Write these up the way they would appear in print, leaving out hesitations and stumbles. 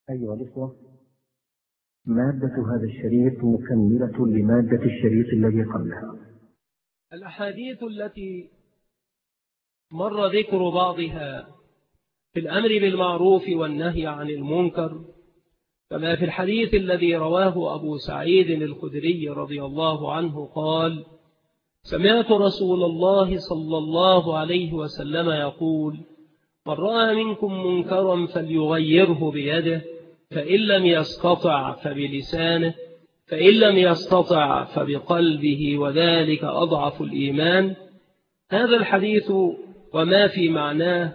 أيها الإخوة، مادة هذا الشريط مكملة لمادة الشريط الذي قبلها. الأحاديث التي مر ذكر بعضها في الأمر بالمعروف والنهي عن المنكر، كما في الحديث الذي رواه أبو سعيد الخدري رضي الله عنه قال: سمعت رسول الله صلى الله عليه وسلم يقول: من رأى منكم منكرا فليغيره بيده، فإن لم يستطع فبلسانه، فإن لم يستطع فبقلبه، وذلك أضعف الإيمان. هذا الحديث وما في معناه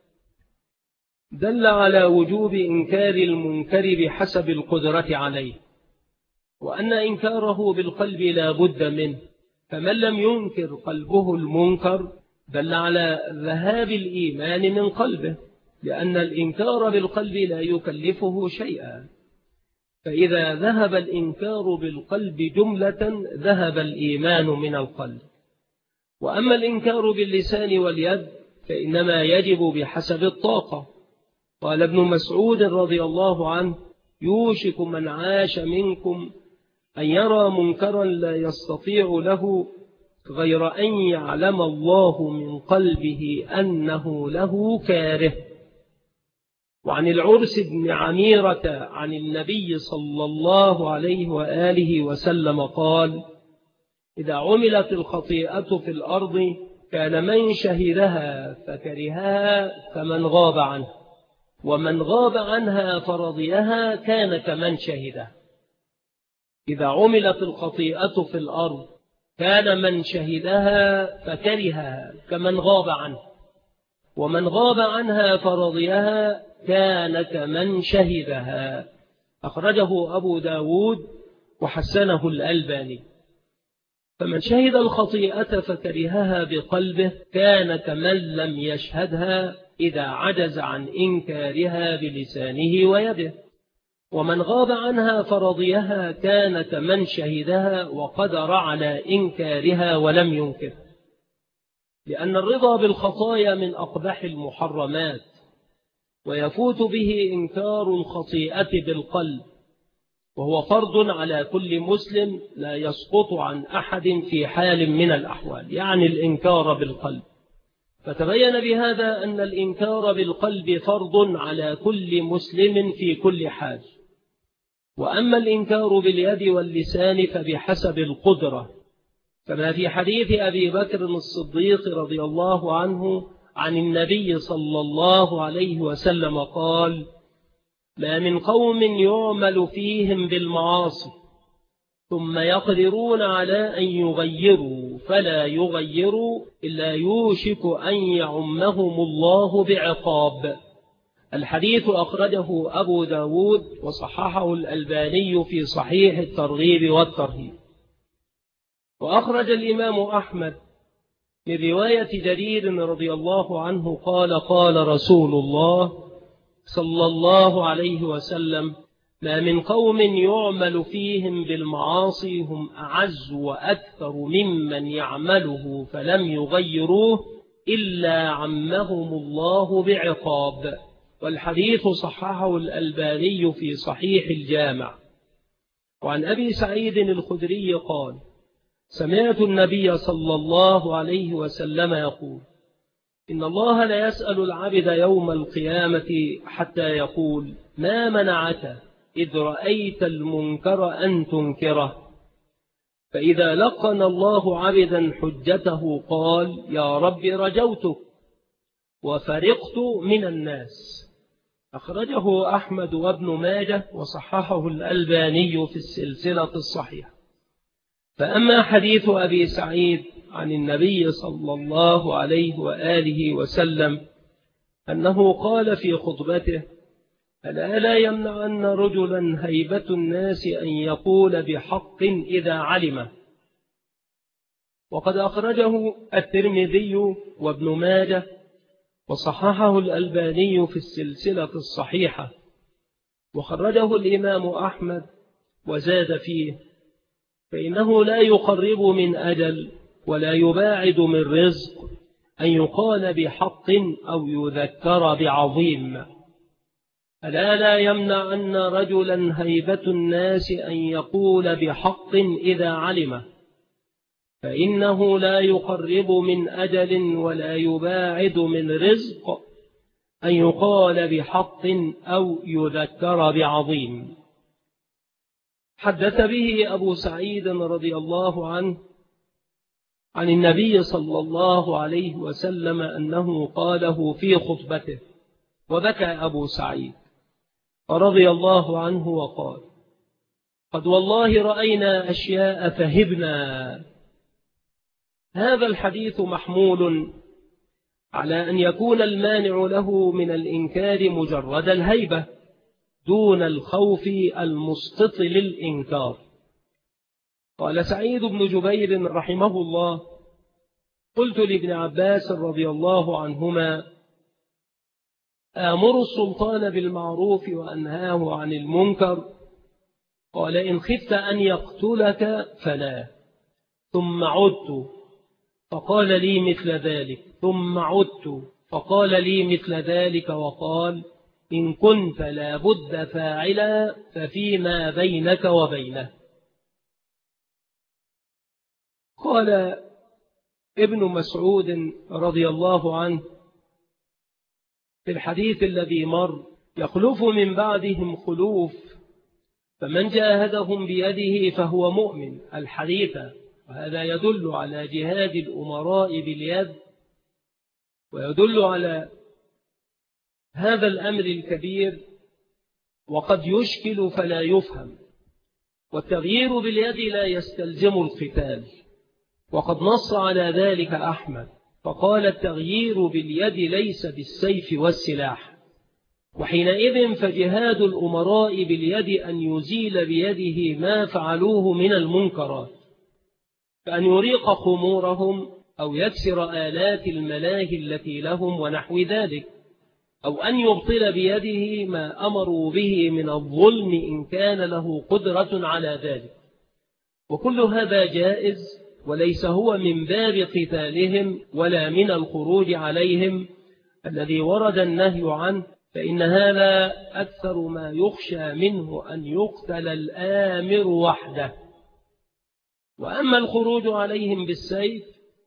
دل على وجوب إنكار المنكر بحسب القدرة عليه، وأن إنكاره بالقلب لا بد منه، فمن لم ينكر قلبه المنكر دل على ذهاب الإيمان من قلبه، لأن الإنكار بالقلب لا يكلفه شيئا، فإذا ذهب الإنكار بالقلب جملة ذهب الإيمان من القلب. وأما الإنكار باللسان واليد فإنما يجب بحسب الطاقة. قال ابن مسعود رضي الله عنه: يوشك من عاش منكم أن يرى منكرا لا يستطيع له غير أن يعلم الله من قلبه أنه له كاره. وعن العرس بن عميرة عن النبي صلى الله عليه وآله وسلم قال: إذا عملت الخطيئة في الأرض كان من شهدها فكرهها كمن غاب عنها، ومن غاب عنها فرضيها كان كمن شهدها. إذا عملت الخطيئة في الأرض كان من شهدها فكرهها كمن غاب عنها، ومن غاب عنها فرضيها كان كمن شهدها. أخرجه أبو داود وحسنه الألباني. فمن شهد الخطيئة فكرهها بقلبه كان كمن لم يشهدها إذا عجز عن إنكارها بلسانه ويده، ومن غاب عنها فرضيها كان كمن شهدها وقدر على إنكارها ولم ينكر، لأن الرضا بالخطايا من أقبح المحرمات، ويفوت به إنكار الخطيئة بالقلب، وهو فرض على كل مسلم لا يسقط عن أحد في حال من الأحوال، يعني الإنكار بالقلب. فتبين بهذا أن الإنكار بالقلب فرض على كل مسلم في كل حال. وأما الإنكار باليد واللسان فبحسب القدرة، كما في حديث أبي بكر الصديق رضي الله عنه عن النبي صلى الله عليه وسلم قال: ما من قوم يعمل فيهم بالمعاصي ثم يقدرون على أن يغيروا فلا يغيروا إلا يوشك أن يعمهم الله بعقاب. الحديث أخرجه أبو داود وصححه الألباني في صحيح الترغيب والترهيب. وأخرج الإمام أحمد من رواية جرير رضي الله عنه قال: قال رسول الله صلى الله عليه وسلم: ما من قوم يعمل فيهم بالمعاصي هم أعز وأكثر ممن يعمله فلم يغيروه إلا عمهم الله بعقاب. والحديث صححه الألباني في صحيح الجامع. وعن أبي سعيد الخدري قال: سمعت النبي صلى الله عليه وسلم يقول: إن الله لا يسأل العبد يوم القيامة حتى يقول: ما منعك إذ رأيت المنكر أن تنكره؟ فإذا لقن الله عبدا حجته قال: يا رب رجوتك وفرقت من الناس. أخرجه أحمد وابن ماجه وصححه الألباني في السلسلة الصحيحة. فأما حديث أبي سعيد عن النبي صلى الله عليه وآله وسلم أنه قال في خطبته: ألا لا يمنعن رجلا هيبة الناس أن يقول بحق إذا علمه. وقد أخرجه الترمذي وابن ماجه وصححه الألباني في السلسلة الصحيحة، وخرجه الإمام أحمد وزاد فيه: فإنه لا يقرب من أجل ولا يباعد من رزق أن يقال بحق أو يذكر بعظيم. ألا لا يمنعن رجلا هيبة الناس أن يقول بحق إذا علمه، فإنه لا يقرب من أجل ولا يباعد من رزق أن يقال بحق أو يذكر بعظيم. حدث به أبو سعيد رضي الله عنه عن النبي صلى الله عليه وسلم أنه قاله في خطبته، وبكى أبو سعيد رضي الله عنه وقال: قد والله رأينا أشياء فهبنا. هذا الحديث محمول على أن يكون المانع له من الإنكار مجرد الهيبة دون الخوف المسقط للإنكار. قال سعيد بن جبير رحمه الله: قلت لابن عباس رضي الله عنهما: آمر السلطان بالمعروف وأنهاه عن المنكر؟ قال: إن خفت أن يقتلك فلا. ثم عدت فقال لي مثل ذلك، ثم عدت فقال لي مثل ذلك، وقال: إن كنت لا بد فاعلا ففيما بينك وبينه. قال ابن مسعود رضي الله عنه في الحديث الذي مر: يخلف من بعدهم خلوف فمن جاهدهم بيده فهو مؤمن الحديث. وهذا يدل على جهاد الأمراء باليد، ويدل على هذا الأمر الكبير، وقد يشكل فلا يفهم. والتغيير باليد لا يستلزم القتال، وقد نص على ذلك أحمد فقال: التغيير باليد ليس بالسيف والسلاح. وحينئذ فجهاد الأمراء باليد أن يزيل بيده ما فعلوه من المنكرات، فأن يريق خمورهم أو يكسر آلات الملاهي التي لهم ونحو ذلك، أو أن يبطل بيده ما أمروا به من الظلم إن كان له قدرة على ذلك. وكل هذا جائز، وليس هو من باب قتالهم ولا من الخروج عليهم الذي ورد النهي عنه، فإن هذا أكثر ما يخشى منه أن يقتل الآمر وحده. وأما الخروج عليهم بالسيف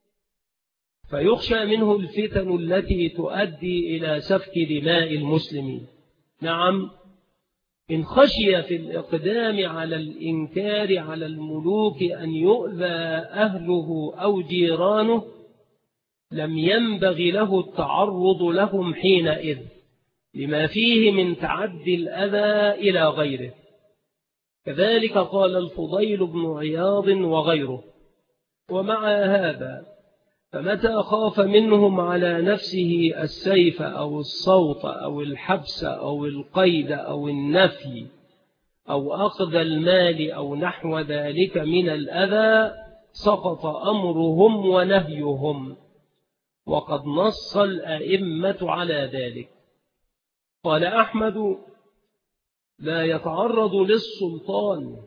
فيخشى منه الفتن التي تؤدي إلى سفك دماء المسلمين. نعم، إن خشي في الإقدام على الإنكار على الملوك أن يؤذى أهله أو جيرانه لم ينبغي له التعرض لهم حينئذ، لما فيه من تعدي الأذى إلى غيره. كذلك قال الفضيل بن عياض وغيره. ومع هذا فمتى خاف منهم على نفسه السيف أو الصوت أو الحبس أو القيد أو النفي أو أخذ المال أو نحو ذلك من الأذى سقط أمرهم ونهيهم، وقد نص الأئمة على ذلك. قال أحمد: لا يتعرض للسلطان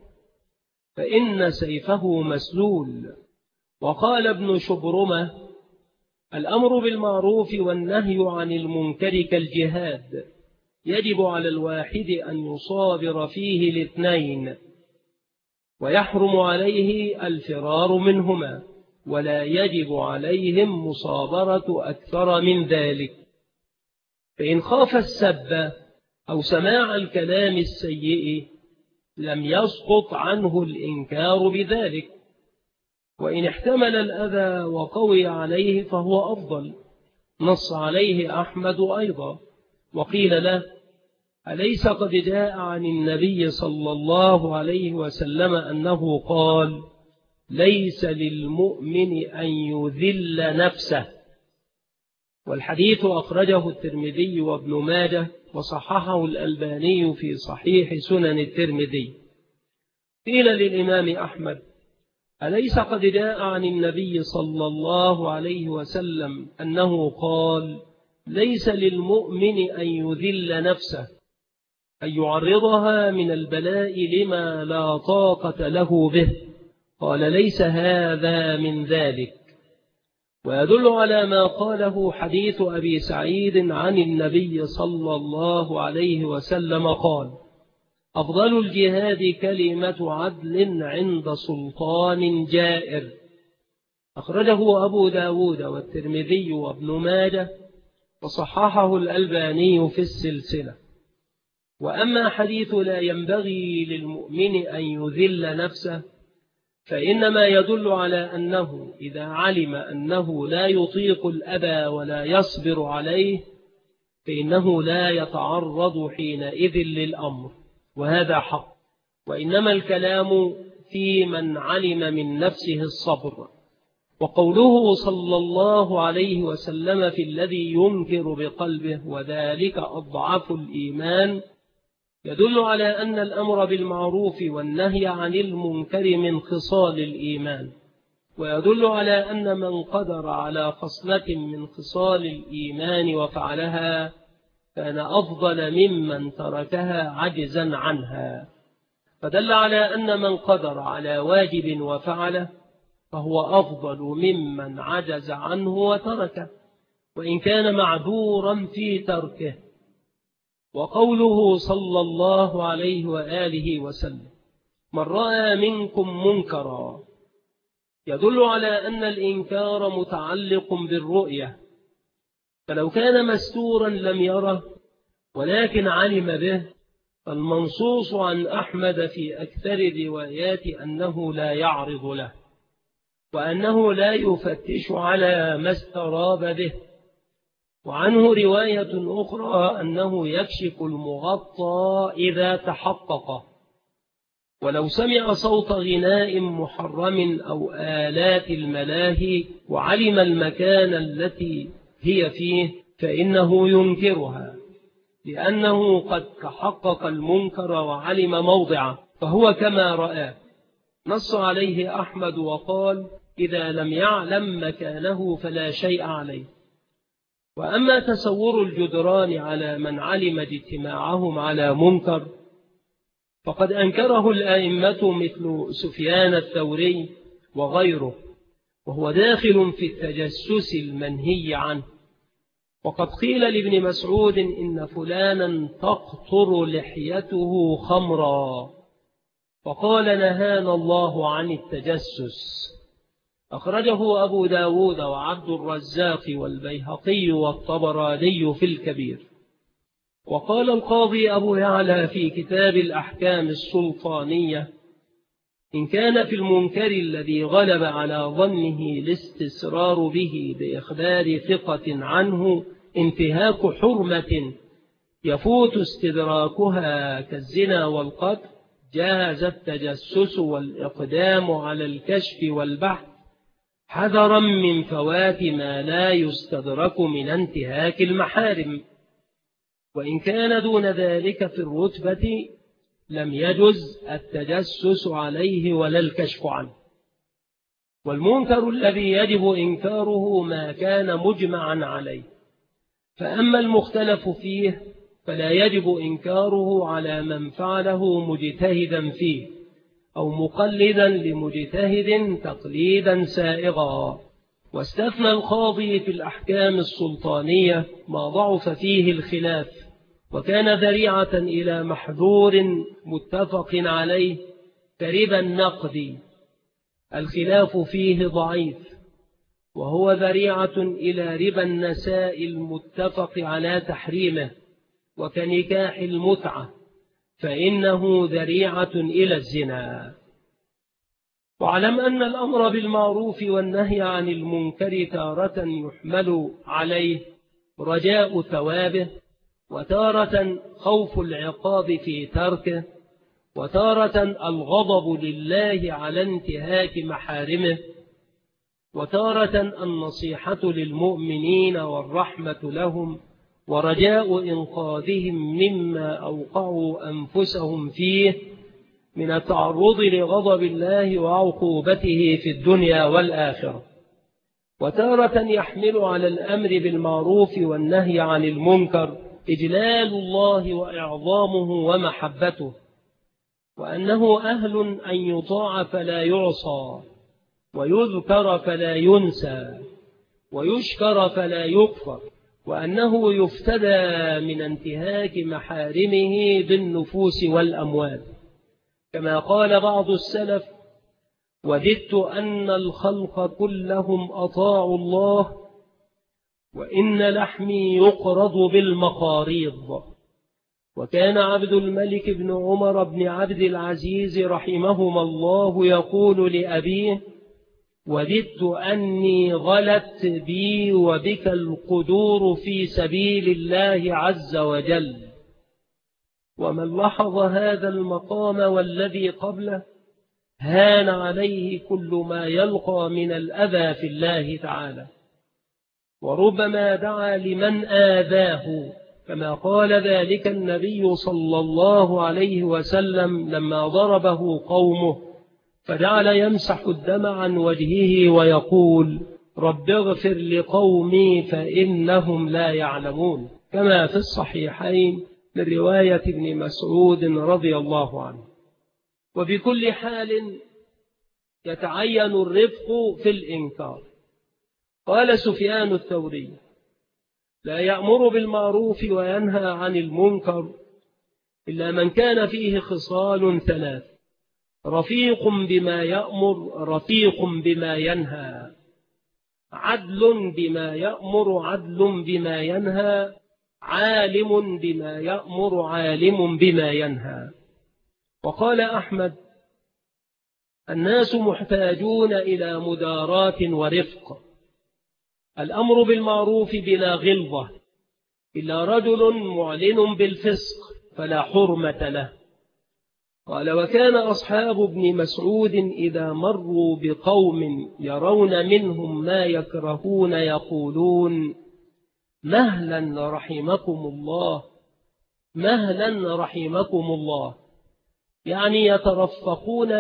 فإن سيفه مسلول. وقال ابن شبرمة: الأمر بالمعروف والنهي عن المنكر كالجهاد، يجب على الواحد أن يصابر فيه الاثنين، ويحرم عليه الفرار منهما، ولا يجب عليهم مصابرة أكثر من ذلك. فإن خاف السب أو سماع الكلام السيء لم يسقط عنه الإنكار بذلك، وإن احتمل الأذى وقوي عليه فهو أفضل. نص عليه أحمد أيضا. وقيل له: أليس قد جاء عن النبي صلى الله عليه وسلم أنه قال: ليس للمؤمن أن يذل نفسه؟ والحديث أخرجه الترمذي وابن ماجه، وصححه الألباني في صحيح سنن الترمذي. قيل للإمام أحمد: أليس قد جاء عن النبي صلى الله عليه وسلم أنه قال: ليس للمؤمن أن يذل نفسه، أن يعرضها من البلاء لما لا طاقة له به؟ قال: ليس هذا من ذلك. ويدل على ما قاله حديث أبي سعيد عن النبي صلى الله عليه وسلم قال: أفضل الجهاد كلمة عدل عند سلطان جائر. أخرجه أبو داود والترمذي وابن ماجه، وصححه الألباني في السلسلة. وأما حديث لا ينبغي للمؤمن أن يذل نفسه، فإنما يدل على أنه إذا علم أنه لا يطيق الأذى ولا يصبر عليه فإنه لا يتعرض حينئذ للأمر، وهذا حق. وإنما الكلام في من علم من نفسه الصبر. وقوله صلى الله عليه وسلم في الذي ينكر بقلبه وذلك أضعف الإيمان يدل على أن الأمر بالمعروف والنهي عن المنكر من خصال الإيمان، ويدل على أن من قدر على خصلة من خصال الإيمان وفعلها كان أفضل ممن تركها عجزا عنها، فدل على أن من قدر على واجب وفعله فهو أفضل ممن عجز عنه وتركه وإن كان معذورا في تركه. وقوله صلى الله عليه وآله وسلم: من رأى منكم منكرا، يدل على أن الإنكار متعلق بالرؤية، فلو كان مستورا لم يره ولكن علم به، فالمنصوص عن أحمد في أكثر الروايات أنه لا يعرض له، وأنه لا يفتش على ما استراب به. وعنه رواية أخرى أنه يكشف المغطى إذا تحقق، ولو سمع صوت غناء محرم أو آلات الملاهي وعلم المكان التي هي فيه فإنه ينكرها، لأنه قد تحقق المنكر وعلم موضعه فهو كما رآه. نص عليه أحمد وقال: إذا لم يعلم مكانه فلا شيء عليه. وأما تصور الجدران على من علم اجتماعهم على منكر فقد أنكره الأئمة مثل سفيان الثوري وغيره، وهو داخل في التجسس المنهي عنه. وقد قيل لابن مسعود إن فلانا تقطر لحيته خمرا، فقال: نهانا الله عن التجسس. أخرجه أبو داود وعبد الرزاق والبيهقي والطبراني في الكبير. وقال القاضي أبو يعلى في كتاب الأحكام السلطانية: إن كان في المنكر الذي غلب على ظنه الاستسرار به بإخبار ثقة عنه انتهاك حرمة يفوت استدراكها كالزنا والقتل، جاز التجسس والإقدام على الكشف والبحث حذرا من فوات ما لا يستدرك من انتهاك المحارم. وإن كان دون ذلك في الرتبة لم يجز التجسس عليه ولا الكشف عنه. والمنكر الذي يجب إنكاره ما كان مجمعا عليه، فأما المختلف فيه فلا يجب إنكاره على من فعله مجتهدا فيه أو مقلدا لمجتهد تقليدا سائغا. واستثنى القاضي في الأحكام السلطانية ما ضعف فيه الخلاف وكان ذريعة إلى محذور متفق عليه كربا النقد، الخلاف فيه ضعيف، وهو ذريعة إلى ربا النساء المتفق على تحريمه، وكنكاح المتعة فإنه ذريعة إلى الزنا. واعلم أن الأمر بالمعروف والنهي عن المنكر تارة يحمل عليه رجاء ثوابه، وتارة خوف العقاب في تركه، وتارة الغضب لله على انتهاك محارمه، وتارة النصيحة للمؤمنين والرحمة لهم ورجاء إنقاذهم مما أوقعوا أنفسهم فيه من التعرض لغضب الله وعقوبته في الدنيا والآخرة. وتارة يحمل على الأمر بالمعروف والنهي عن المنكر إجلال الله وإعظامه ومحبته، وأنه أهل أن يطاع فلا يعصى ويذكر فلا ينسى، ويشكر فلا يكفر، وأنه يفتدى من انتهاك محارمه بالنفوس والأموال، كما قال بعض السلف: وددت أن الخلق كلهم أطاعوا الله وإن لحمي يقرض بالمقاريض. وكان عبد الملك بن عمر بن عبد العزيز رحمهما الله يقول لأبيه: وددت أني غلت بي وبك القدور في سبيل الله عز وجل. ومن لاحظ هذا المقام والذي قبله هان عليه كل ما يلقى من الأذى في الله تعالى، وربما دعا لمن آذاه، كما قال ذلك النبي صلى الله عليه وسلم لما ضربه قومه فجعل يمسح الدم عن وجهه ويقول: رب اغفر لقومي فإنهم لا يعلمون، كما في الصحيحين من رواية ابن مسعود رضي الله عنه. وبكل حال يتعين الرفق في الإنكار. قال سفيان الثوري: لا يأمر بالمعروف وينهى عن المنكر إلا من كان فيه خصال ثلاث: رفيق بما يأمر، رفيق بما ينهى، عدل بما يأمر، عدل بما ينهى، عالم بما يأمر، عالم بما ينهى. وقال أحمد: الناس محتاجون إلى مدارات ورفق. الأمر بالمعروف بلا غلظة، إلا رجل معلن بالفسق فلا حرمة له. قال: وكان أصحاب ابن مسعود إذا مروا بقوم يرون منهم ما يكرهون يقولون: مهلا رحمكم الله، مهلا رحمكم الله، يعني يترفقون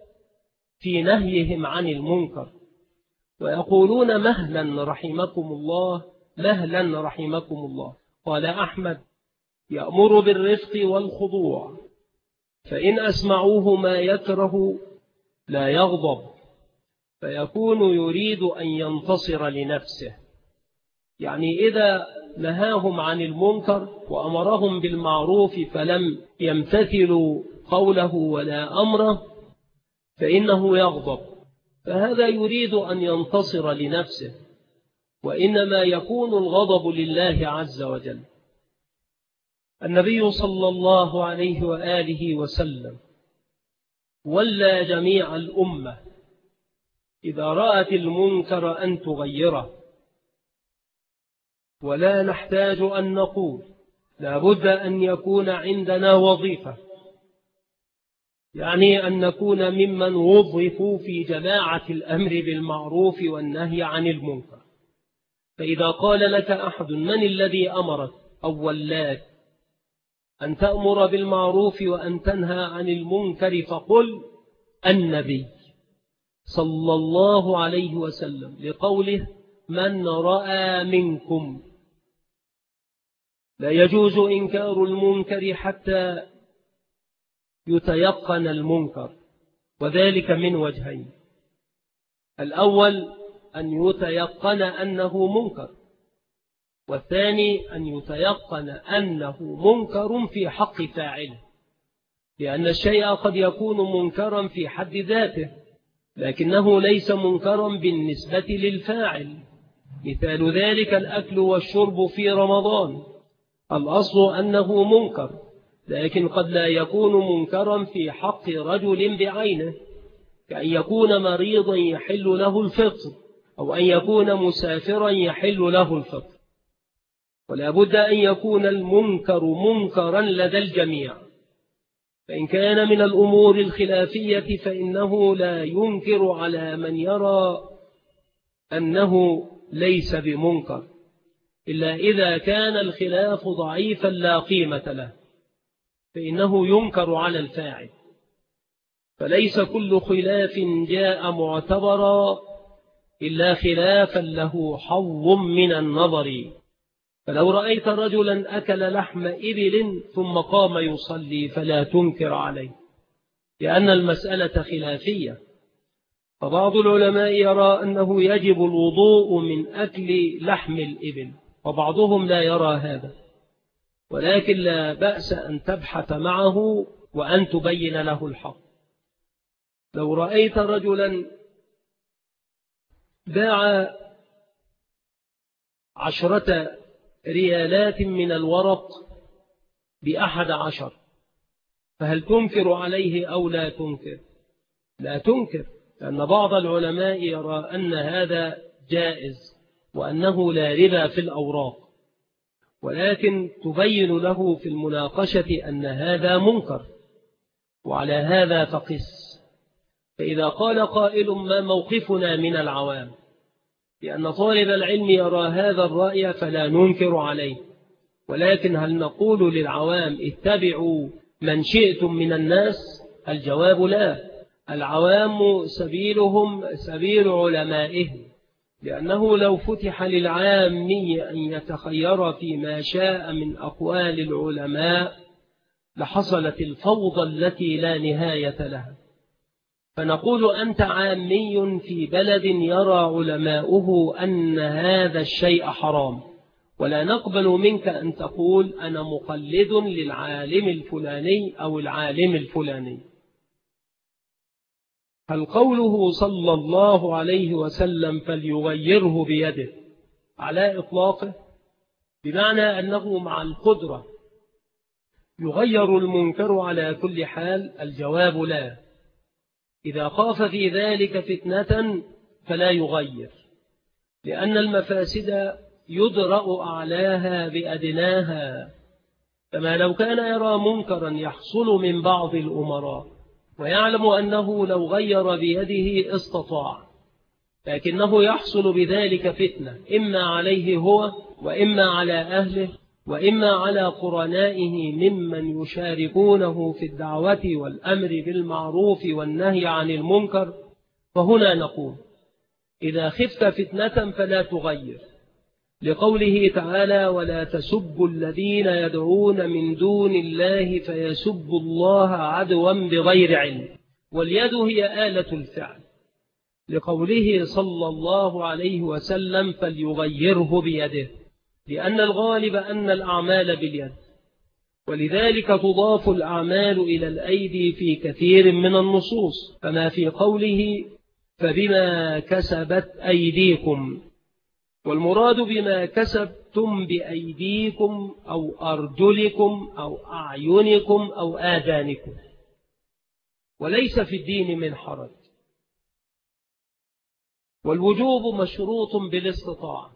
في نهيهم عن المنكر، ويقولون: مهلا رحمكم الله، مهلا رحمكم الله. قال أحمد: يأمر بالرفق والخضوع، فإن أسمعوه ما يكره لا يغضب، فيكون يريد أن ينتصر لنفسه. يعني إذا نهاهم عن المنكر وأمرهم بالمعروف فلم يمتثلوا قوله ولا أمره فإنه يغضب، فهذا يريد أن ينتصر لنفسه، وإنما يكون الغضب لله عز وجل. النبي صلى الله عليه وآله وسلم ولى جميع الأمة إذا رأت المنكر أن تغيره، ولا نحتاج أن نقول لا بد أن يكون عندنا وظيفة، يعني أن نكون ممن وظفوا في جماعة الأمر بالمعروف والنهي عن المنكر. فإذا قال لك أحد: من الذي أمرك أو ولاك أن تأمر بالمعروف وأن تنهى عن المنكر؟ فقل: النبي صلى الله عليه وسلم، لقوله: من رأى منكم. لا يجوز إنكار المنكر حتى يتيقن المنكر، وذلك من وجهين: الأول أن يتيقن أنه منكر، والثاني أن يتيقن أنه منكر في حق فاعله، لأن الشيء قد يكون منكرا في حد ذاته لكنه ليس منكرا بالنسبة للفاعل. مثال ذلك الأكل والشرب في رمضان، الأصل أنه منكر، لكن قد لا يكون منكرا في حق رجل بعينه، كأن يكون مريضا يحل له الفطر، أو أن يكون مسافرا يحل له الفطر. ولا بد أن يكون المنكر منكرا لدى الجميع. فإن كان من الأمور الخلافية فإنه لا ينكر على من يرى أنه ليس بمنكر، إلا إذا كان الخلاف ضعيفا لا قيمة له، فإنه ينكر على الفاعل. فليس كل خلاف جاء معتبرا إلا خلافا له حظ من النظر. فلو رأيت رجلا أكل لحم إبل ثم قام يصلي فلا تنكر عليه، لأن المسألة خلافية. فبعض العلماء يرى أنه يجب الوضوء من أكل لحم الإبل، وبعضهم لا يرى هذا، ولكن لا بأس أن تبحث معه وأن تبين له الحق. لو رأيت رجلا باع 10 ريالات من الورق ب11، فهل تنكر عليه أو لا تنكر؟ لا تنكر، لأن بعض العلماء يرى أن هذا جائز وأنه لا ربا في الأوراق، ولكن تبين له في المناقشة أن هذا منكر، وعلى هذا فقس. فإذا قال قائل ما موقفنا من العوام؟ لأن طالب العلم يرى هذا الرأي فلا ننكر عليه، ولكن هل نقول للعوام اتبعوا من شئتم من الناس؟ الجواب لا. العوام سبيلهم سبيل علمائهم، لأنه لو فتح للعامي أن يتخير فيما شاء من أقوال العلماء لحصلت الفوضى التي لا نهاية لها. فنقول أنت عامي في بلد يرى علماؤه أن هذا الشيء حرام، ولا نقبل منك أن تقول أنا مقلد للعالم الفلاني أو العالم الفلاني. هل قوله صلى الله عليه وسلم فليغيره بيده على إطلاقه بمعنى أنه مع القدرة يغير المنكر على كل حال؟ الجواب لا. إذا خاف في ذلك فتنة فلا يغير، لأن المفاسد يدرأ أعلاها بأدناها. كما لو كان يرى منكرا يحصل من بعض الأمراء ويعلم أنه لو غير بيده استطاع، لكنه يحصل بذلك فتنة إما عليه هو وإما على أهله وإما على قرنائه ممن يشاركونه في الدعوة والأمر بالمعروف والنهي عن المنكر. فهنا نقول إذا خفت فتنة فلا تغير، لقوله تعالى ولا تسبوا الذين يدعون من دون الله فيسبوا الله عدوا بغير علم، واليد هي آلة الفعل، لقوله صلى الله عليه وسلم فليغيره بيده، لأن الغالب أن الأعمال باليد، ولذلك تضاف الأعمال إلى الأيدي في كثير من النصوص، كما في قوله فبما كسبت أيديكم، والمراد بما كسبتم بأيديكم أو أرجلكم أو أعينكم أو آذانكم، وليس في الدين من حرج. والوجوب مشروط بالاستطاعة،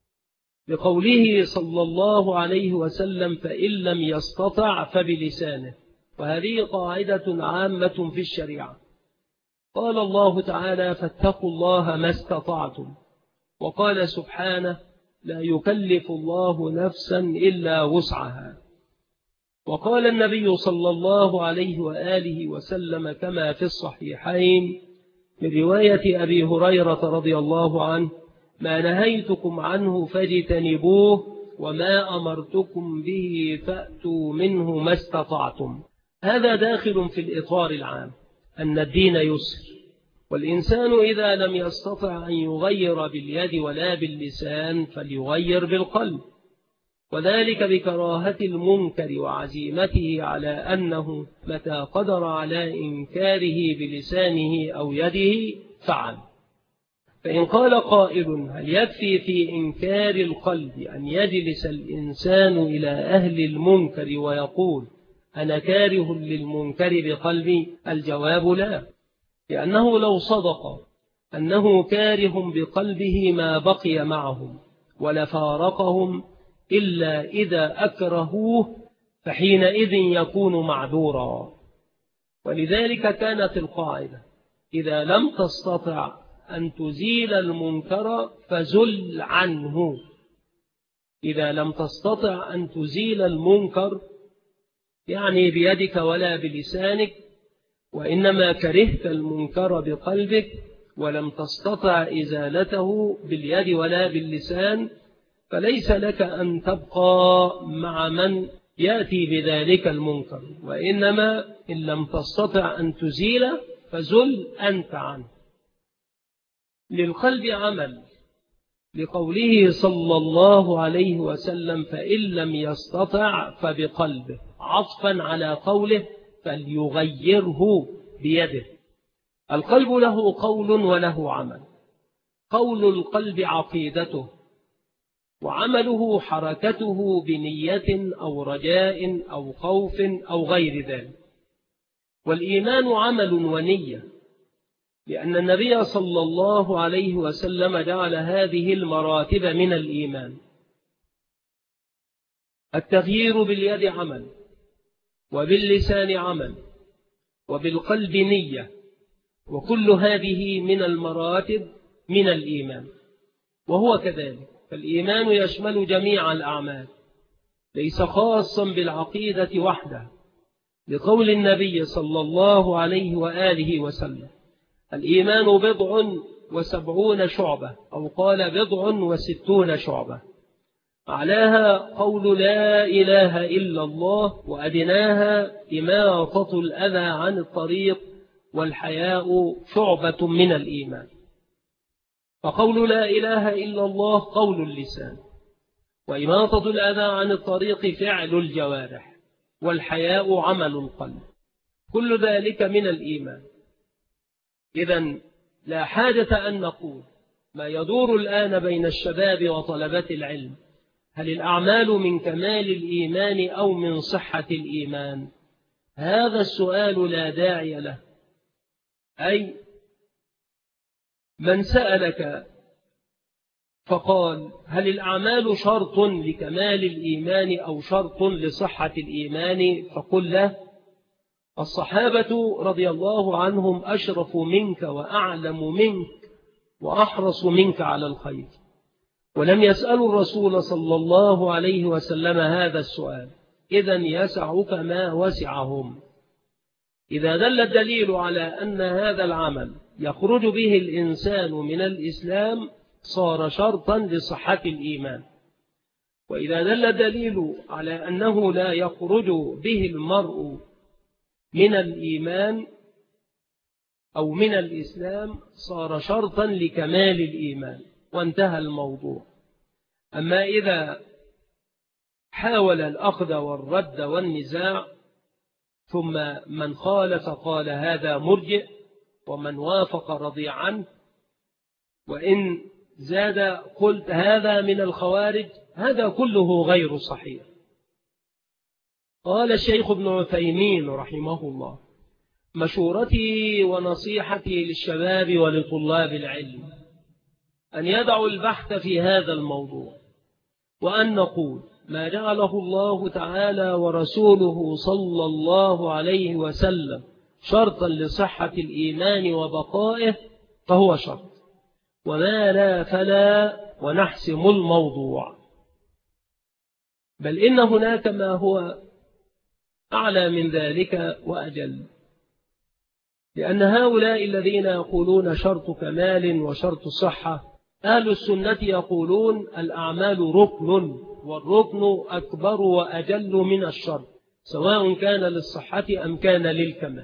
لقوله صلى الله عليه وسلم فإن لم يستطع فبلسانه، وهذه قاعدة عامة في الشريعة. قال الله تعالى فاتقوا الله ما استطعتم، وقال سبحانه لا يكلف الله نفسا إلا وسعها. وقال النبي صلى الله عليه وآله وسلم كما في الصحيحين من رواية أبي هريرة رضي الله عنه ما نهيتكم عنه فاجتنبوه وما أمرتكم به فأتوا منه ما استطعتم. هذا داخل في الإطار العام أن الدين يسر، والإنسان إذا لم يستطع أن يغير باليد ولا باللسان فليغير بالقلب، وذلك بكراهة المنكر وعزيمته على أنه متى قدر على إنكاره بلسانه أو يده فعل. فإن قال قائل هل يكفي في إنكار القلب أن يجلس الإنسان إلى أهل المنكر ويقول أنا كاره للمنكر بقلبي؟ الجواب لا، لأنه لو صدق أنه كاره بقلبه ما بقي معهم ولفارقهم إلا إذا أكرهوه، فحينئذ يكون معذورا. ولذلك كانت القاعدة إذا لم تستطع أن تزيل المنكر فزل عنه. إذا لم تستطع أن تزيل المنكر يعني بيدك ولا بلسانك، وإنما كرهت المنكر بقلبك ولم تستطع إزالته باليد ولا باللسان، فليس لك أن تبقى مع من يأتي بذلك المنكر، وإنما إن لم تستطع أن تزيل فزل أنت عنه. للقلب عمل، لقوله صلى الله عليه وسلم فإن لم يستطع فبقلبه، عطفا على قوله فليغيره بيده. القلب له قول وله عمل. قول القلب عقيدته، وعمله حركته بنية أو رجاء أو خوف أو غير ذلك. والإيمان عمل ونية، لأن النبي صلى الله عليه وسلم جعل هذه المراتب من الإيمان. التغيير باليد عمل، وباللسان عمل، وبالقلب نية، وكل هذه من المراتب من الإيمان. وهو كذلك، فالإيمان يشمل جميع الأعمال، ليس خاصا بالعقيدة وحده، لقول النبي صلى الله عليه وآله وسلم الإيمان 70 شعبة، أو قال 60 شعبة، أعلاها قول لا إله إلا الله، وأدناها إماطة الأذى عن الطريق، والحياء شعبة من الإيمان. فقول لا إله إلا الله قول اللسان، وإماطة الأذى عن الطريق فعل الجوارح، والحياء عمل القلب، كل ذلك من الإيمان. إذن لا حاجة أن نقول ما يدور الآن بين الشباب وطلبة العلم، هل الأعمال من كمال الإيمان أو من صحة الإيمان؟ هذا السؤال لا داعي له. أي من سألك فقال هل الأعمال شرط لكمال الإيمان أو شرط لصحة الإيمان؟ فقل له الصحابة رضي الله عنهم أشرف منك وأعلم منك وأحرص منك على الخير، ولم يسألوا الرسول صلى الله عليه وسلم هذا السؤال، إذن يسعك ما وسعهم. إذا دل الدليل على أن هذا العمل يخرج به الإنسان من الإسلام صار شرطا لصحة الإيمان، وإذا دل الدليل على أنه لا يخرج به المرء من الإيمان أو من الإسلام صار شرطا لكمال الإيمان، وانتهى الموضوع. أما إذا حاول الأخذ والرد والنزاع، ثم من خالف قال هذا مرجئ، ومن وافق رضي عنه، وإن زاد قلت هذا من الخوارج، هذا كله غير صحيح. قال الشيخ ابن عثيمين رحمه الله مشورتي ونصيحتي للشباب ولطلاب العلم أن يدعوا البحث في هذا الموضوع، وأن نقول ما جعله الله تعالى ورسوله صلى الله عليه وسلم شرطا لصحة الإيمان وبقائه فهو شرط، وما لا فلا، ونحسم الموضوع. بل إن هناك ما هو أعلى من ذلك وأجل، لأن هؤلاء الذين يقولون شرط كمال وشرط صحة، أهل السنة يقولون الأعمال ركن، والركن أكبر وأجل من الشرط، سواء كان للصحة أم كان للكمال،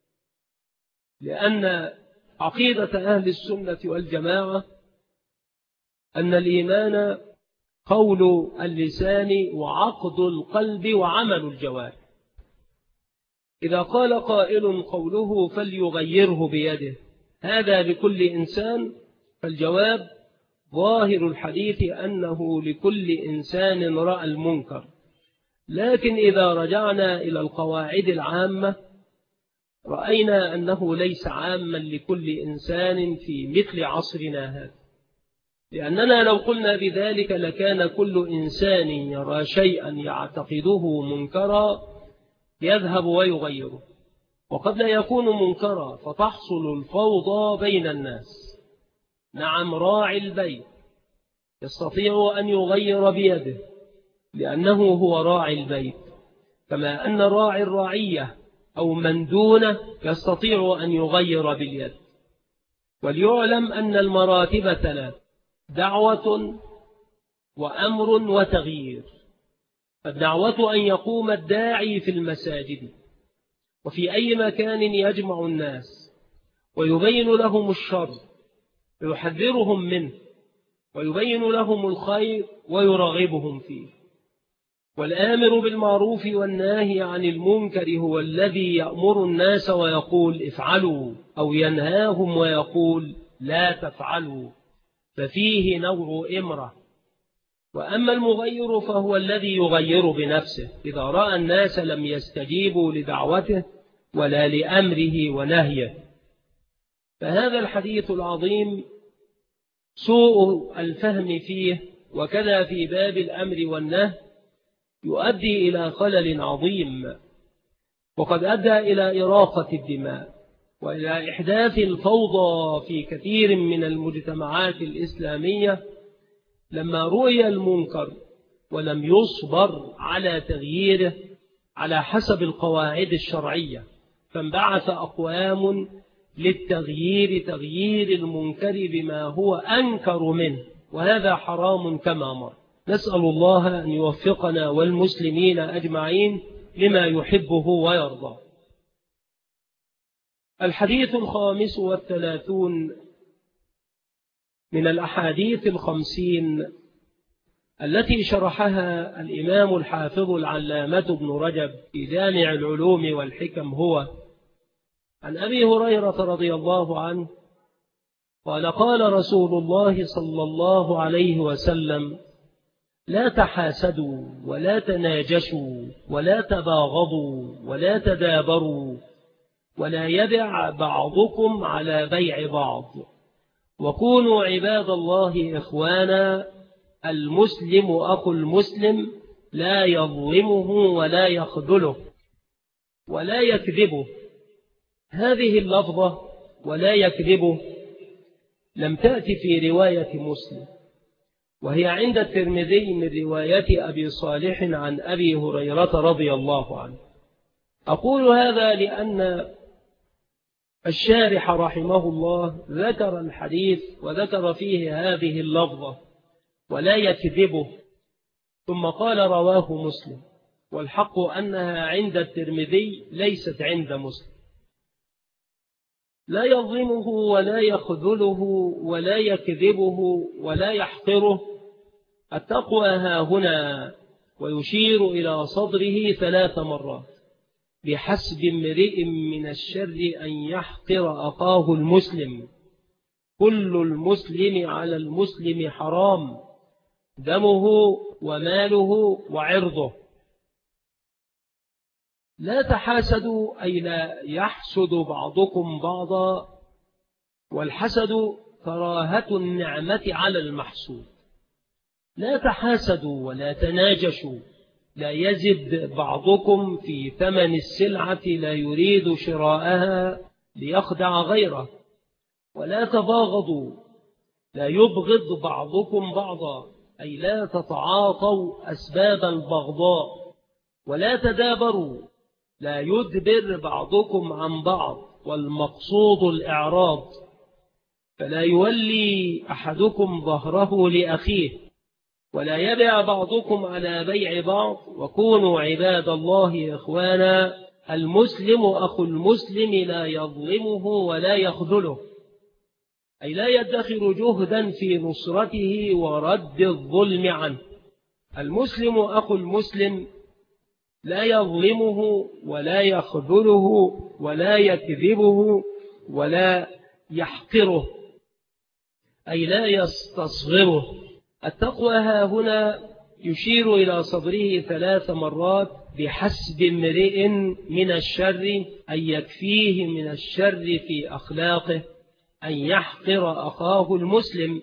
لأن عقيدة أهل السنة والجماعة أن الإيمان قول اللسان وعقد القلب وعمل الجوارح. إذا قال قائل قوله فليغيره بيده، هذا لكل إنسان، فالجواب ظاهر الحديث أنه لكل إنسان رأى المنكر. لكن إذا رجعنا إلى القواعد العامة رأينا أنه ليس عاما لكل إنسان في مثل عصرنا هذا، لأننا لو قلنا بذلك لكان كل إنسان يرى شيئا يعتقده منكرا يذهب ويغيره، وقد لا يكون منكرا فتحصل الفوضى بين الناس. نعم، راعي البيت يستطيع أن يغير بيده لأنه هو راعي البيت، كما أن راعي الرعية أو من دونه يستطيع أن يغير باليد. وليعلم أن المراتب 3: دعوة وأمر وتغيير. فالدعوة أن يقوم الداعي في المساجد وفي أي مكان يجمع الناس ويبين لهم الشر ويحذرهم منه ويبين لهم الخير ويرغبهم فيه. والآمر بالمعروف والناهي عن المنكر هو الذي يأمر الناس ويقول افعلوا، أو ينهاهم ويقول لا تفعلوا، ففيه نوع إمرة. وأما المغير فهو الذي يغير بنفسه إذا رأى الناس لم يستجيبوا لدعوته ولا لأمره ونهيه. فهذا الحديث العظيم سوء الفهم فيه وكذا في باب الأمر والنهي يؤدي إلى خلل عظيم، وقد أدى إلى إراقة الدماء وإلى إحداث الفوضى في كثير من المجتمعات الإسلامية لما رؤي المنكر ولم يصبر على تغييره على حسب القواعد الشرعية، فانبعث أقوام للتغيير تغيير المنكر بما هو أنكر منه، وهذا حرام كما مر. نسأل الله أن يوفقنا والمسلمين أجمعين لما يحبه ويرضى. الحديث 35 من الأحاديث 50 التي شرحها الإمام الحافظ العلامة ابن رجب في جامع العلوم والحكم هو عن أبي هريرة رضي الله عنه قال قال رسول الله صلى الله عليه وسلم: لا تحاسدوا ولا تناجشوا ولا تباغضوا ولا تدابروا ولا يبع بعضكم على بيع بعض، وكونوا عباد الله إخوانا، المسلم أخو المسلم لا يظلمه ولا يخذله ولا يكذبه. هذه اللفظة ولا يكذبه لم تأتي في رواية مسلم، وهي عند الترمذي من رواية أبي صالح عن أبي هريرة رضي الله عنه. أقول هذا لأن الشارح رحمه الله ذكر الحديث وذكر فيه هذه اللفظة ولا يكذبه، ثم قال رواه مسلم، والحق أنها عند الترمذي ليست عند مسلم. لا يظلمه ولا يخذله ولا يكذبه ولا يحقره. التقوى ها هنا، ويشير إلى صدره 3 مرات: بحسب امرئ من الشر أن يحقر أخاه المسلم، كل المسلم على المسلم حرام، دمه وماله وعرضه. لا تحاسدوا أي لا يحسد بعضكم بعضا، والحسد كراهة النعمة على المحسود. لا تحاسدوا ولا تناجشوا، لا يزد بعضكم في ثمن السلعة لا يريد شراءها ليخدع غيره. ولا تباغضوا، لا يبغض بعضكم بعضا أي لا تتعاطوا أسباب البغضاء. ولا تدابروا، لا يدبر بعضكم عن بعض، والمقصود الإعراض، فلا يولي أحدكم ظهره لأخيه. ولا يبع بعضكم على بيع بعض، وكونوا عباد الله إخوانا، المسلم أخو المسلم لا يظلمه ولا يخذله، أي لا يدخر جهدا في نصرته ورد الظلم عنه. المسلم أخو المسلم لا يظلمه ولا يخذله ولا يكذبه ولا يحقره، أي لا يستصغره. التقوى ها هنا يشير إلى صدره 3 مرات: بحسب امرئ من الشر أي يكفيه من الشر في أخلاقه أن يحقر أخاه المسلم،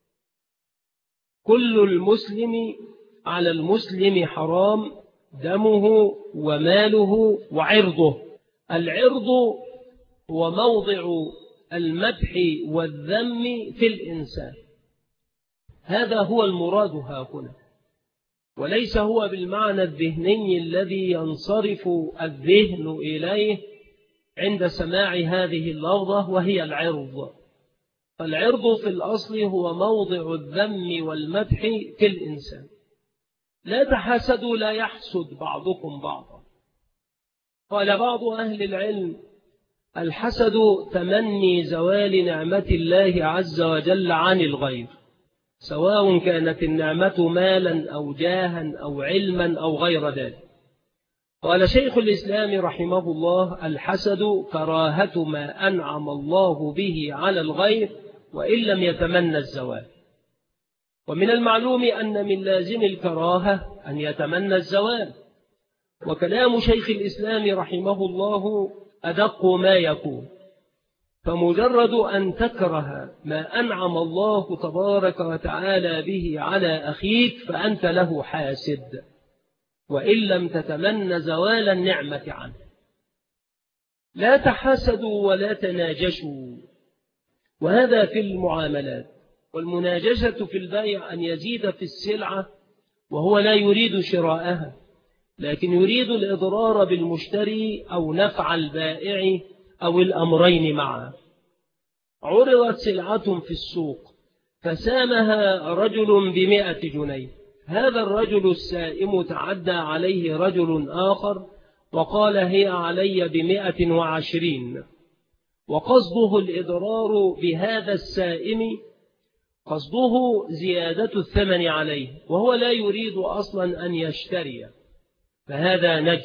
كل المسلم على المسلم حرام، دمه وماله وعرضه. العرض هو موضع المدح والذم في الإنسان، هذا هو المراد ها هنا، وليس هو بالمعنى الذهني الذي ينصرف الذهن إليه عند سماع هذه اللفظة وهي العرض. فالعرض في الأصل هو موضع الذم والمدح في الإنسان. لا تحاسدوا، لا يحسد بعضكم بعضا. قال بعض أهل العلم: الحسد تمني زوال نعمة الله عز وجل عن الغير، سواء كانت النعمة مالا أو جاها أو علما أو غير ذلك. قال شيخ الإسلام رحمه الله: الحسد كراهة ما أنعم الله به على الغير وإن لم يتمنى الزوال. ومن المعلوم أن من لازم الكراهة أن يتمنى الزوال، وكلام شيخ الإسلام رحمه الله أدق ما يكون، فمجرد أن تكره ما أنعم الله تبارك وتعالى به على أخيك فأنت له حاسد، وإن لم تتمنى زوال النعمة عنه. لا تحاسدوا ولا تناجشوا، وهذا في المعاملات. والمناجشة في البيع أن يزيد في السلعة وهو لا يريد شراءها، لكن يريد الإضرار بالمشتري أو نفع البائع أو الأمرين معا. عرضت سلعة في السوق فسامها رجل ب100 جنيه، هذا الرجل السائم تعدى عليه رجل آخر وقال: هي علي ب120، وقصده الإضرار بهذا السائم، قصده زيادة الثمن عليه، وهو لا يريد أصلا أن يشتري، فهذا نج.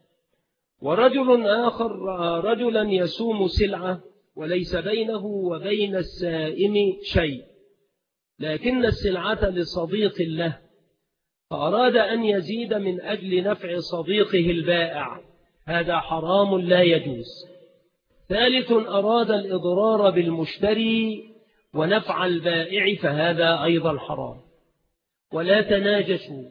ورجل آخر رأى رجلا يسوم سلعة وليس بينه وبين السائم شيء، لكن السلعة لصديق له، فأراد أن يزيد من أجل نفع صديقه البائع، هذا حرام لا يجوز. ثالث أراد الإضرار بالمشتري ونفع البائع، فهذا أيضا حرام. ولا تناجشوا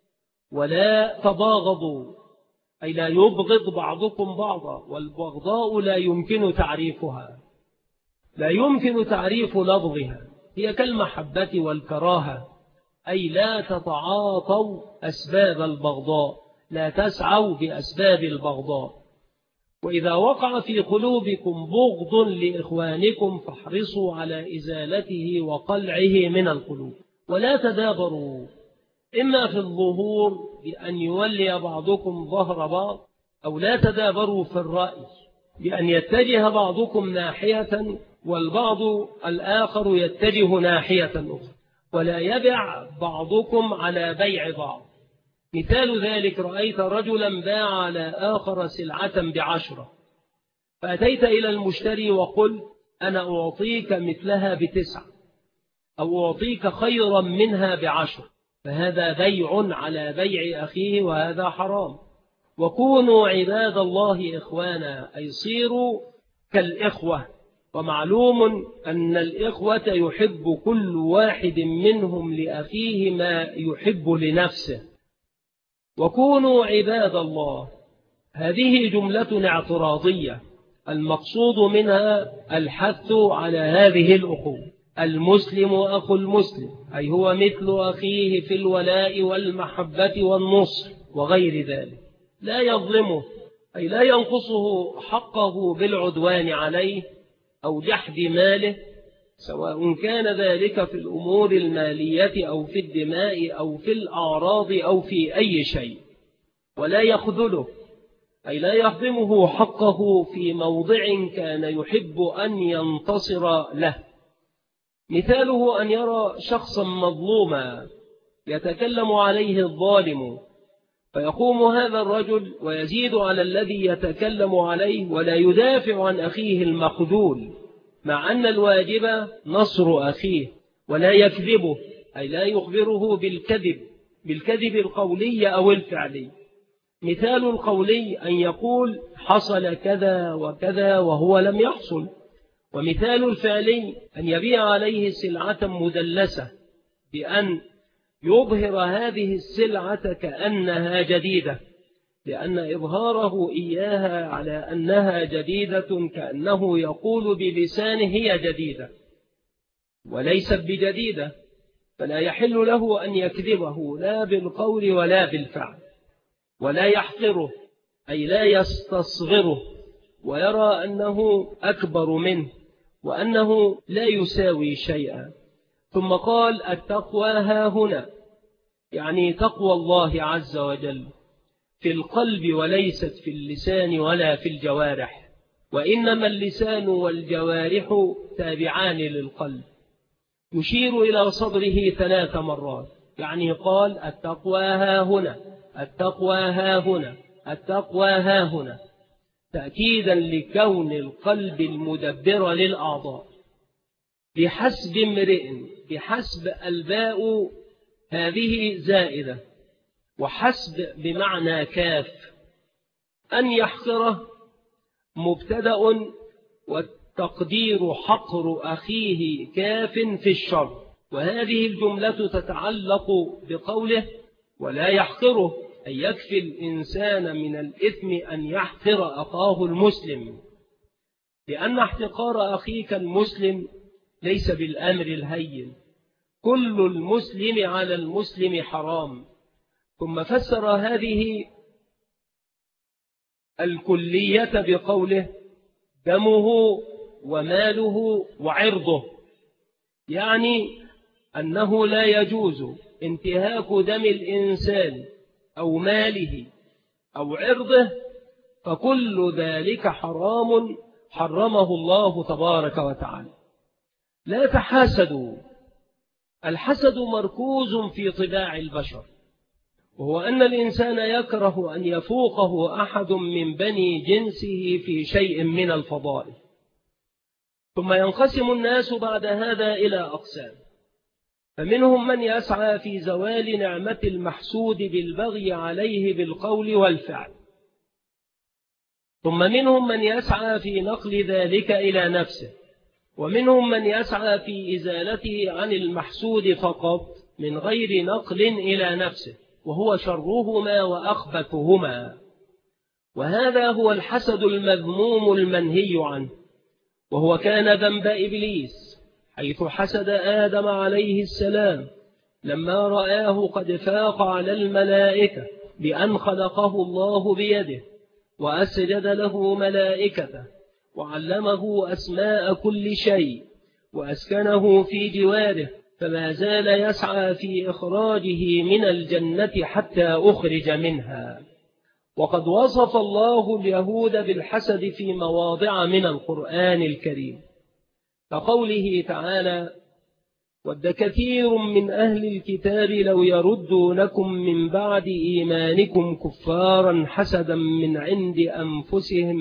ولا تباغضوا، أي لا يبغض بعضكم بعضا، والبغضاء لا يمكن تعريفها، لا يمكن تعريف لفظها، هي كالمحبة والكراهة، أي لا تتعاطوا أسباب البغضاء، لا تسعوا بأسباب البغضاء. وإذا وقع في قلوبكم بغض لإخوانكم فاحرصوا على إزالته وقلعه من القلوب. ولا تدابروا، إما في الظهور بأن يولي بعضكم ظهر بعض، أو لا تدابروا في الرأي بأن يتجه بعضكم ناحية والبعض الآخر يتجه ناحية أخرى، ولا يبع بعضكم على بيع بعض. مثال ذلك: رأيت رجلا باع على آخر سلعة ب10، فأتيت إلى المشتري وقل: أنا أعطيك مثلها ب9، أو أعطيك خيرا منها ب10، فهذا بيع على بيع أخيه، وهذا حرام. وكونوا عباد الله إخوانا، أي صيروا كالإخوة. ومعلوم أن الإخوة يحب كل واحد منهم لأخيه ما يحب لنفسه. وكونوا عباد الله، هذه جملة اعتراضية، المقصود منها الحث على هذه الأخوة. المسلم أخو المسلم، أي هو مثل أخيه في الولاء والمحبة والنصر وغير ذلك، لا يظلمه، أي لا ينقصه حقه بالعدوان عليه أو جحد ماله، سواء كان ذلك في الأمور المالية أو في الدماء أو في الأعراض أو في أي شيء. ولا يخذله، أي لا يهضمه حقه في موضع كان يحب أن ينتصر له. مثاله أن يرى شخصا مظلوما يتكلم عليه الظالم، فيقوم هذا الرجل ويزيد على الذي يتكلم عليه ولا يدافع عن أخيه المخذول، مع أن الواجب نصر أخيه، ولا يكذبه، أي لا يخبره بالكذب القولي أو الفعلي. مثال القولي أن يقول: حصل كذا وكذا وهو لم يحصل. ومثال الفعلي أن يبيع عليه سلعة مدلسة بأن يظهر هذه السلعة كأنها جديدة، لأن إظهاره إياها على أنها جديدة كأنه يقول بلسانه هي جديدة وليست بجديدة، فلا يحل له أن يكذبه لا بالقول ولا بالفعل. ولا يحقره، أي لا يستصغره ويرى أنه أكبر منه وأنه لا يساوي شيئا. ثم قال: التقوى ها هنا، يعني تقوى الله عز وجل في القلب وليست في اللسان ولا في الجوارح. وإنما اللسان والجوارح تابعان للقلب. يشير إلى صدره 3 مرات، يعني قال التقوى ها هنا، التقوى ها هنا، التقوى ها هنا، تأكيدا لكون القلب المدبر للأعضاء. بحسب امرئ، بحسب الباء هذه زائدة، وحسب بمعنى كاف، أن يحقره مبتدأ، والتقدير حقر أخيه كاف في الشر. وهذه الجملة تتعلق بقوله ولا يحقره، أي يكفي الإنسان من الإثم أن يحقر أخاه المسلم، لأن احتقار أخيك المسلم ليس بالأمر الهين، كل المسلم على المسلم حرام. ثم فسر هذه الكلية بقوله دمه وماله وعرضه، يعني أنه لا يجوز انتهاك دم الإنسان أو ماله أو عرضه، فكل ذلك حرام حرمه الله تبارك وتعالى. لا تحاسدوا، الحسد مركوز في طباع البشر، وهو أن الإنسان يكره أن يفوقه أحد من بني جنسه في شيء من الفضائل. ثم ينقسم الناس بعد هذا إلى أقسام، فمنهم من يسعى في زوال نعمة المحسود بالبغي عليه بالقول والفعل، ثم منهم من يسعى في نقل ذلك إلى نفسه، ومنهم من يسعى في إزالته عن المحسود فقط من غير نقل إلى نفسه، وهو شرهما وأخبثهما. وهذا هو الحسد المذموم المنهي عنه، وهو كان ذنب إبليس، حيث حسد آدم عليه السلام لما رآه قد فاق على الملائكة بأن خلقه الله بيده وأسجد له ملائكته وعلمه أسماء كل شيء وأسكنه في جواره، فما زال يسعى في إخراجه من الجنة حتى أخرج منها. وقد وصف الله اليهود بالحسد في مواضع من القرآن الكريم، كقوله تعالى ود كثير من أهل الكتاب لو يردونكم من بعد إيمانكم كفارا حسدا من عند أنفسهم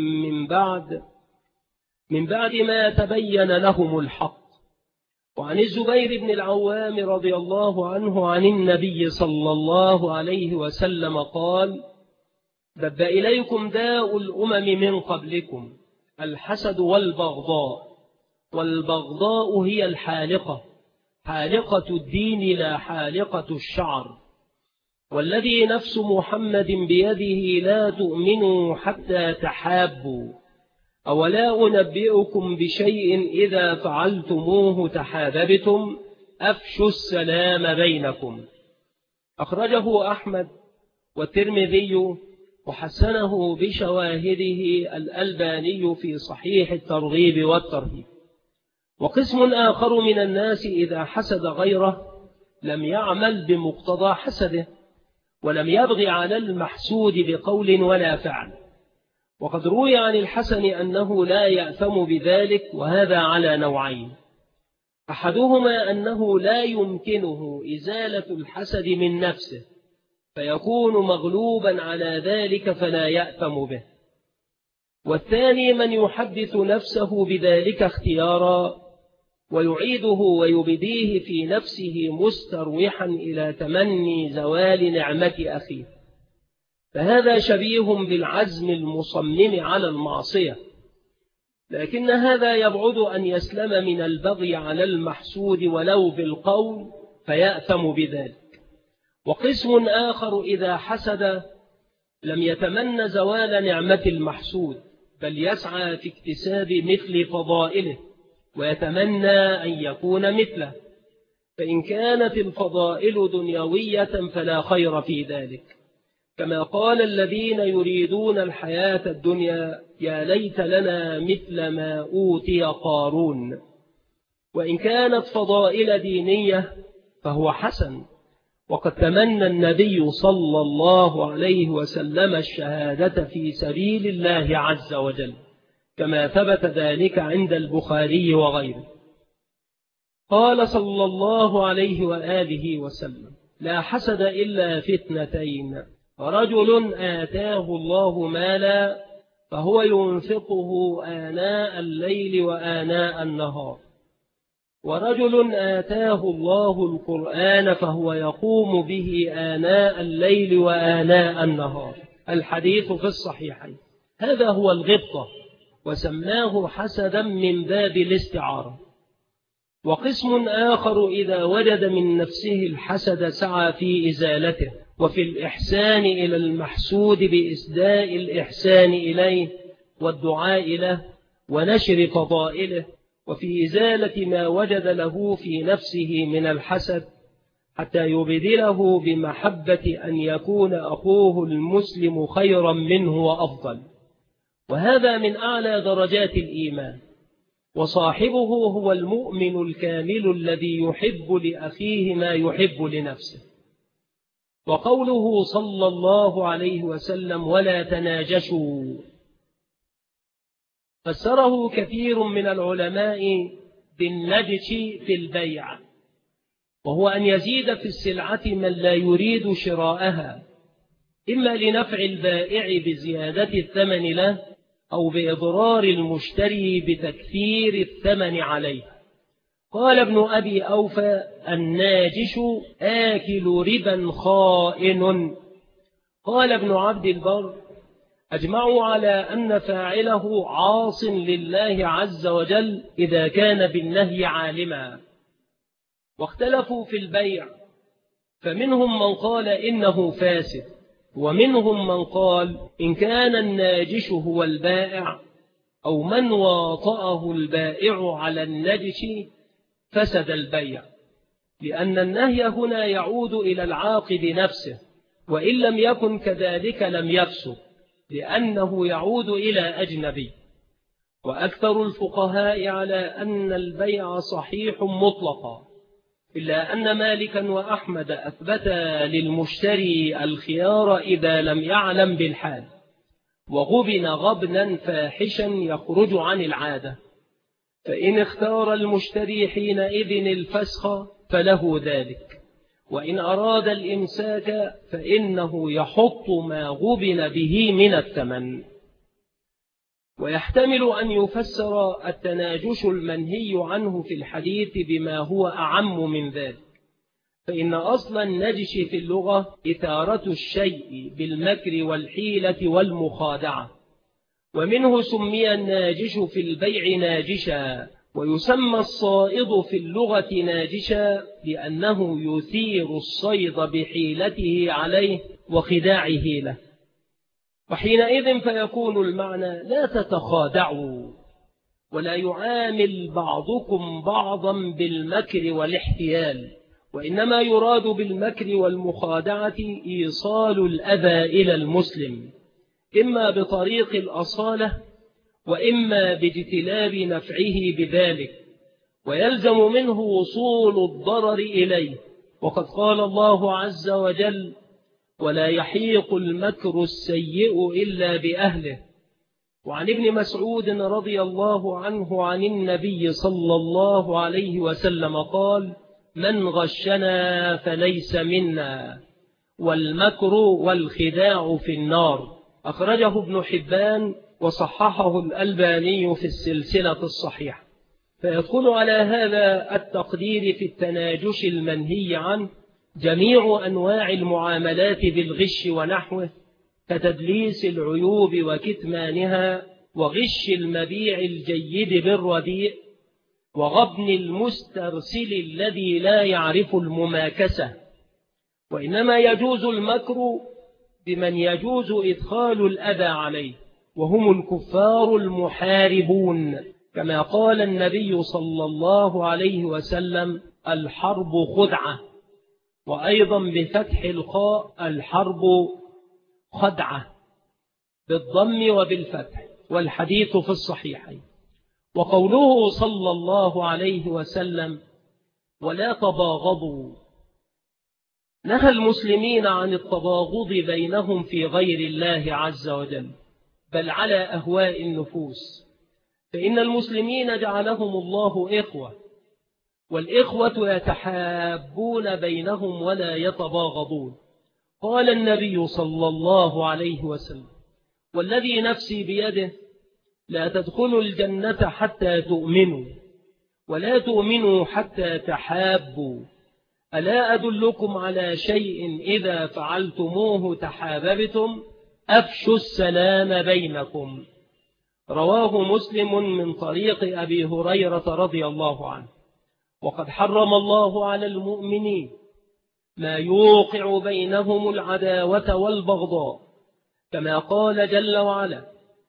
من بعد ما تبين لهم الحق. وعن الزبير بن العوام رضي الله عنه عن النبي صلى الله عليه وسلم قال دب إليكم داء الأمم من قبلكم الحسد والبغضاء، والبغضاء هي الحالقة، حالقة الدين لا حالقة الشعر، والذي نفس محمد بيده لا تؤمنوا حتى تحابوا، أولا أنبئكم بشيء إذا فعلتموه تحاببتم أفشوا السلام بينكم. أخرجه أحمد والترمذي وحسنه بشواهده الألباني في صحيح الترغيب والترهيب. وقسم آخر من الناس إذا حسد غيره لم يعمل بمقتضى حسده، ولم يبغي على المحسود بقول ولا فعل. وقد روي عن الحسن أنه لا يأثم بذلك، وهذا على نوعين: أحدهما أنه لا يمكنه إزالة الحسد من نفسه فيكون مغلوبا على ذلك فلا يأثم به، والثاني من يحدث نفسه بذلك اختيارا ويعيده ويبديه في نفسه مستروحا إلى تمني زوال نعمة أخيه، فهذا شبيه بالعزم المصمم على المعصية، لكن هذا يبعد أن يسلم من البغي على المحسود ولو بالقول فيأثم بذلك. وقسم آخر إذا حسد لم يتمنى زوال نعمة المحسود، بل يسعى في اكتساب مثل فضائله ويتمنى أن يكون مثله، فإن كانت الفضائل دنيوية فلا خير في ذلك، كما قال الذين يريدون الحياة الدنيا يا ليت لنا مثل ما أوتي قارون. وإن كانت فضائل دينية فهو حسن، وقد تمنى النبي صلى الله عليه وسلم الشهادة في سبيل الله عز وجل، كما ثبت ذلك عند البخاري وغيره. قال صلى الله عليه وآله وسلم: لا حسد إلا في اثنتين: رجل آتاه الله مالا فهو ينفقه آناء الليل وآناء النهار، ورجل آتاه الله القرآن فهو يقوم به آناء الليل وآناء النهار. الحديث في الصحيحين. هذا هو الغبطة، وسماه حسدا من باب الاستعارة. وقسم آخر إذا وجد من نفسه الحسد سعى في إزالته، وفي الإحسان إلى المحسود بإسداء الإحسان إليه والدعاء له ونشر فضائله، وفي إزالة ما وجد له في نفسه من الحسد حتى يبدله بمحبة أن يكون أخوه المسلم خيرا منه وأفضل. وهذا من أعلى درجات الإيمان، وصاحبه هو المؤمن الكامل الذي يحب لأخيه ما يحب لنفسه. وقوله صلى الله عليه وسلم: ولا تناجشوا، فسره كثير من العلماء بالنجش في البيع، وهو أن يزيد في السلعة من لا يريد شراءها، إما لنفع البائع بزيادة الثمن له، أو بإضرار المشتري بتكثير الثمن عليه. قال ابن أبي أوفى: الناجش آكل ربا خائن. قال ابن عبد البر: أجمعوا على أن فاعله عاص لله عز وجل إذا كان بالنهي عالما. واختلفوا في البيع، فمنهم من قال إنه فاسد، ومنهم من قال إن كان الناجش هو البائع أو من واطأه البائع على النجش فسد البيع، لأن النهي هنا يعود إلى العاقد نفسه، وإن لم يكن كذلك لم يفسد، لأنه يعود إلى أجنبي. وأكثر الفقهاء على أن البيع صحيح مطلقا، إلا أن مالكا وأحمد أثبتا للمشتري الخيار إذا لم يعلم بالحال، وغبن غبنا فاحشا يخرج عن العادة، فإن اختار المشتري حينئذ الفسخ فله ذلك، وإن أراد الإمساك فإنه يحط ما غبن به من الثمن. ويحتمل أن يفسر التناجش المنهي عنه في الحديث بما هو أعم من ذلك، فإن أصل النجش في اللغة إثارة الشيء بالمكر والحيلة والمخادعة، ومنه سمي الناجش في البيع ناجشا، ويسمى الصائد في اللغة ناجشا لأنه يثير الصيد بحيلته عليه وخداعه له. وحينئذ فيكون المعنى: لا تتخادعوا، ولا يعامل بعضكم بعضا بالمكر والاحتيال، وإنما يراد بالمكر والمخادعة إيصال الأذى إلى المسلم، إما بطريق الأصالة وإما باجتلاب نفعه بذلك، ويلزم منه وصول الضرر إليه. وقد قال الله عز وجل: ولا يحيق المكر السيء إلا بأهله. وعن ابن مسعود رضي الله عنه عن النبي صلى الله عليه وسلم قال: من غشنا فليس منا، والمكر والخداع في النار. أخرجه ابن حبان وصححه الألباني في السلسلة الصحيحة. فيدخل على هذا التقدير في التناجش المنهي عنه جميع أنواع المعاملات بالغش ونحوه، كتدليس العيوب وكتمانها، وغش المبيع الجيد بالرديء، وغبن المسترسل الذي لا يعرف المماكسة. وإنما يجوز المكر بمن يجوز إدخال الأذى عليه، وهم الكفار المحاربون، كما قال النبي صلى الله عليه وسلم: الحرب خدعة. وأيضا بفتح الخاء: الحرب خدعة، بالضم وبالفتح، والحديث في الصحيحين. وقوله صلى الله عليه وسلم: ولا تباغضوا، نهى المسلمين عن التباغض بينهم في غير الله عز وجل، بل على أهواء النفوس، فإن المسلمين جعلهم الله إخوة، والإخوة يتحابون بينهم ولا يتباغضون. قال النبي صلى الله عليه وسلم: والذي نفسي بيده لا تدخلوا الجنة حتى تؤمنوا، ولا تؤمنوا حتى تحابوا. ألا أدلكم على شيء إذا فعلتموه تحاببتم؟ أفشوا السلام بينكم. رواه مسلم من طريق أبي هريرة رضي الله عنه. وقد حرم الله على المؤمنين ما يوقع بينهم العداوة والبغضاء، كما قال جل وعلا: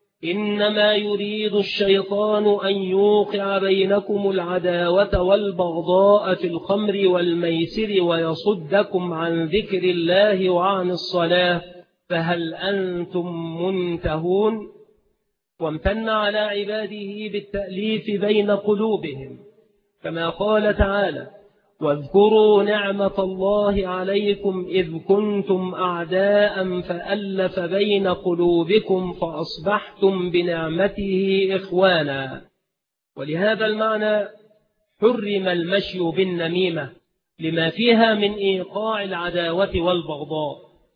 إنما يريد الشيطان أن يوقع بينكم العداوة والبغضاء في الخمر والميسر ويصدكم عن ذكر الله وعن الصلاة، فهل أنتم منتهون؟ وامتن على عباده بالتأليف بين قلوبهم، كما قال تعالى: واذكروا نعمة الله عليكم إذ كنتم أعداء فألف بين قلوبكم فأصبحتم بنعمته إخوانا. ولهذا المعنى حرم المشي بالنميمة لما فيها من إيقاع العداوة والبغضاء،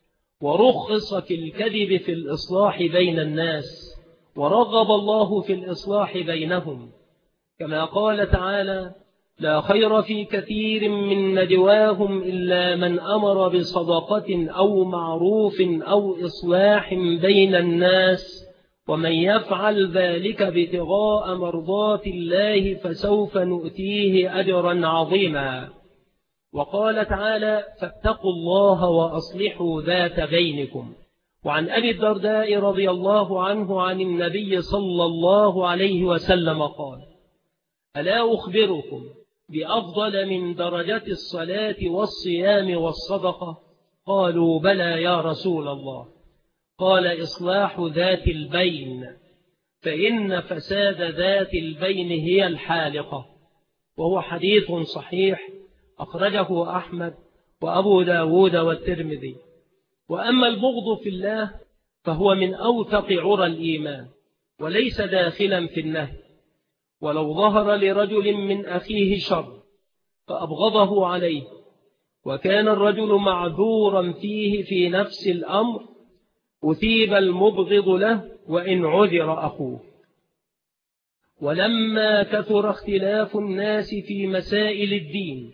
ورخص في الكذب في الإصلاح بين الناس، ورغب الله في الإصلاح بينهم، كما قال تعالى: لا خير في كثير من نجواهم إلا من أمر بصدقة أو معروف أو إصلاح بين الناس، ومن يفعل ذلك ابتغاء مرضات الله فسوف نؤتيه أجرا عظيما. وقال تعالى: فاتقوا الله وأصلحوا ذات بينكم. وعن أبي الدرداء رضي الله عنه عن النبي صلى الله عليه وسلم قال: ألا أخبركم بأفضل من درجة الصلاة والصيام والصدقة؟ قالوا: بلى يا رسول الله. قال: إصلاح ذات البين، فإن فساد ذات البين هي الحالقة. وهو حديث صحيح أخرجه أحمد وأبو داود والترمذي. وأما البغض في الله فهو من أوثق عرى الإيمان، وليس داخلا في النهي. ولو ظهر لرجل من أخيه شر فأبغضه عليه، وكان الرجل معذورا فيه في نفس الأمر، أثيب المبغض له وإن عذر أخوه. ولما كثر اختلاف الناس في مسائل الدين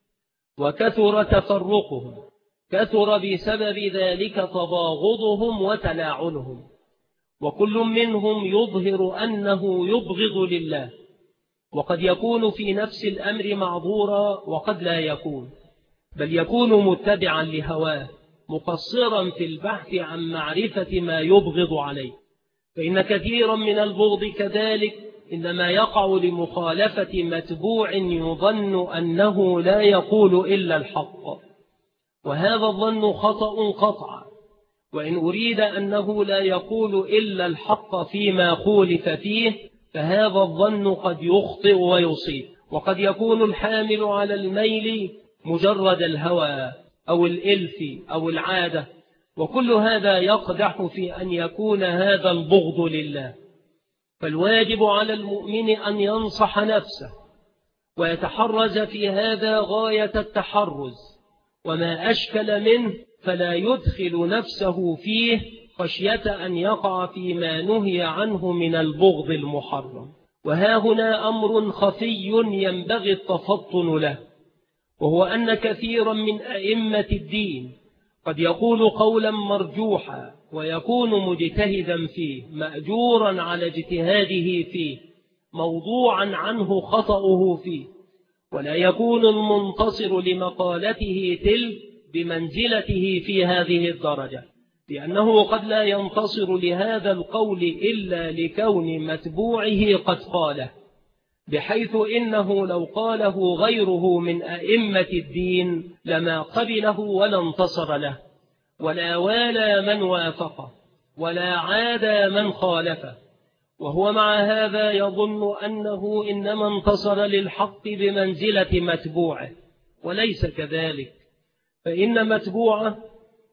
وكثر تفرقهم، كثر بسبب ذلك تباغضهم وتلاعنهم، وكل منهم يظهر أنه يبغض لله، وقد يكون في نفس الأمر معذورا وقد لا يكون، بل يكون متبعا لهواه مقصرا في البحث عن معرفة ما يبغض عليه. فإن كثيرا من البغض كذلك إنما يقع لمخالفة متبوع يظن أنه لا يقول إلا الحق، وهذا الظن خطأ قطعا. وإن أريد أنه لا يقول إلا الحق فيما خولف فيه، فهذا الظن قد يخطئ ويصيب، وقد يكون الحامل على الميل مجرد الهوى أو الإلف أو العادة، وكل هذا يقدح في أن يكون هذا البغض لله. فالواجب على المؤمن أن ينصح نفسه ويتحرز في هذا غاية التحرز، وما أشكل منه فلا يدخل نفسه فيه خشية أن يقع فيما نهي عنه من البغض المحرم. وها هنا أمر خفي ينبغي التفطن له، وهو أن كثيرا من أئمة الدين قد يقول قولا مرجوحا ويكون مجتهدا فيه مأجورا على اجتهاده فيه، موضوعا عنه خطأه فيه، ولا يكون المنتصر لمقالته تلك بمنزلته في هذه الدرجة، لأنه قد لا ينتصر لهذا القول إلا لكون متبوعه قد قاله، بحيث إنه لو قاله غيره من أئمة الدين لما قبله ولا انتصر له، ولا والى من وافقه، ولا عادى من خالفه. وهو مع هذا يظن أنه إنما انتصر للحق بمنزلة متبوعه، وليس كذلك، فإن متبوعه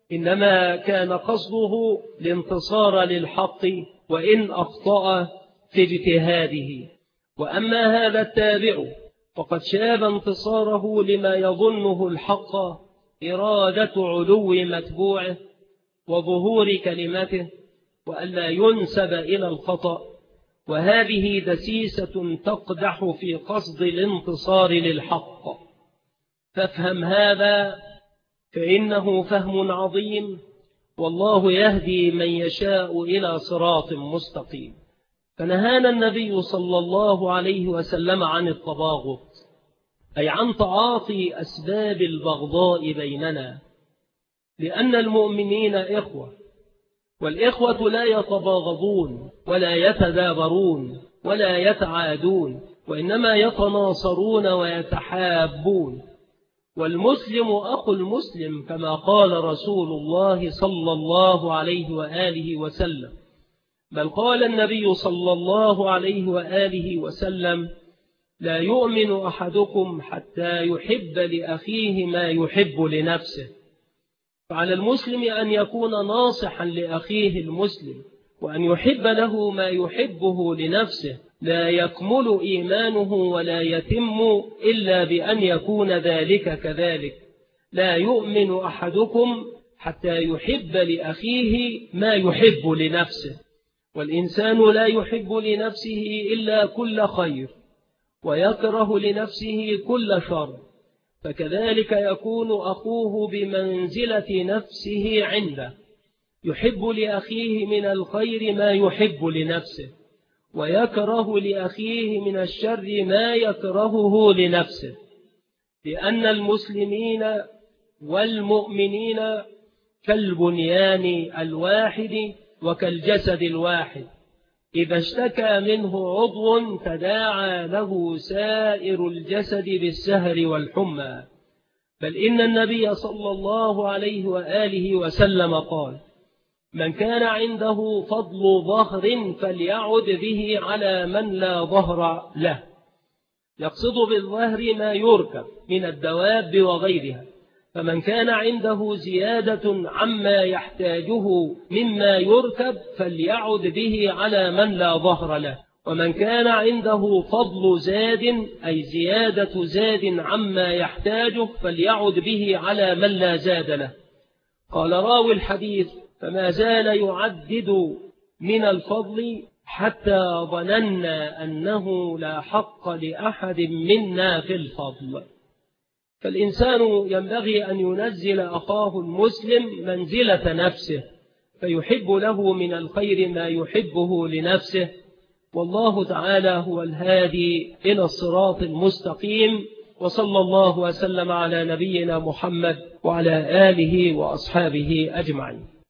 إنما كان قصده الانتصار للحق، وإن أخطأ في اجتهاده. وأما هذا التابع فقد شاب انتصاره لما يظنه الحق، إرادة علو متبوعه وظهور كلمته، وألا ينسب إلى الخطأ، وهذه دسيسة تقدح في قصد الانتصار للحق. فافهم هذا فإنه فهم عظيم، والله يهدي من يشاء إلى صراط مستقيم. فنهانا النبي صلى الله عليه وسلم عن التباغض، أي عن تعاطي أسباب البغضاء بيننا، لأن المؤمنين إخوة، والإخوة لا يتباغضون ولا يتدابرون ولا يتعادون، وإنما يتناصرون ويتحابون. والمسلم أخو المسلم كما قال رسول الله صلى الله عليه وآله وسلم، بل قال النبي صلى الله عليه وآله وسلم: لا يؤمن أحدكم حتى يحب لأخيه ما يحب لنفسه. فعلى المسلم أن يكون ناصحا لأخيه المسلم، وأن يحب له ما يحبه لنفسه. لا يكمل إيمانه ولا يتم إلا بأن يكون ذلك كذلك. لا يؤمن أحدكم حتى يحب لأخيه ما يحب لنفسه، والإنسان لا يحب لنفسه إلا كل خير، ويكره لنفسه كل شر، فكذلك يكون أخوه بمنزلة نفسه عنده، يحب لأخيه من الخير ما يحب لنفسه، ويكره لأخيه من الشر ما يكرهه لنفسه، لأن المسلمين والمؤمنين كالبنيان الواحد وكالجسد الواحد، إذا اشتكى منه عضو تداعى له سائر الجسد بالسهر والحمى. بل إن النبي صلى الله عليه وآله وسلم قال: من كان عنده فضل ظهر فليعد به على من لا ظهر له، يقصد بالظهر ما يركب من الدواب وغيرها. فمن كان عنده زيادة عما يحتاجه مما يركب فليعد به على من لا ظهر له، ومن كان عنده فضل زاد أي زيادة زاد عما يحتاجه فليعد به على من لا زاد له. قال راوي الحديث: فما زال يعدد من الفضل حتى ظننا أنه لا حق لأحد منا في الفضل. فالإنسان ينبغي أن ينزل أخاه المسلم منزلة نفسه، فيحب له من الخير ما يحبه لنفسه. والله تعالى هو الهادي إلى الصراط المستقيم، وصلى الله وسلم على نبينا محمد وعلى آله وأصحابه أجمعين.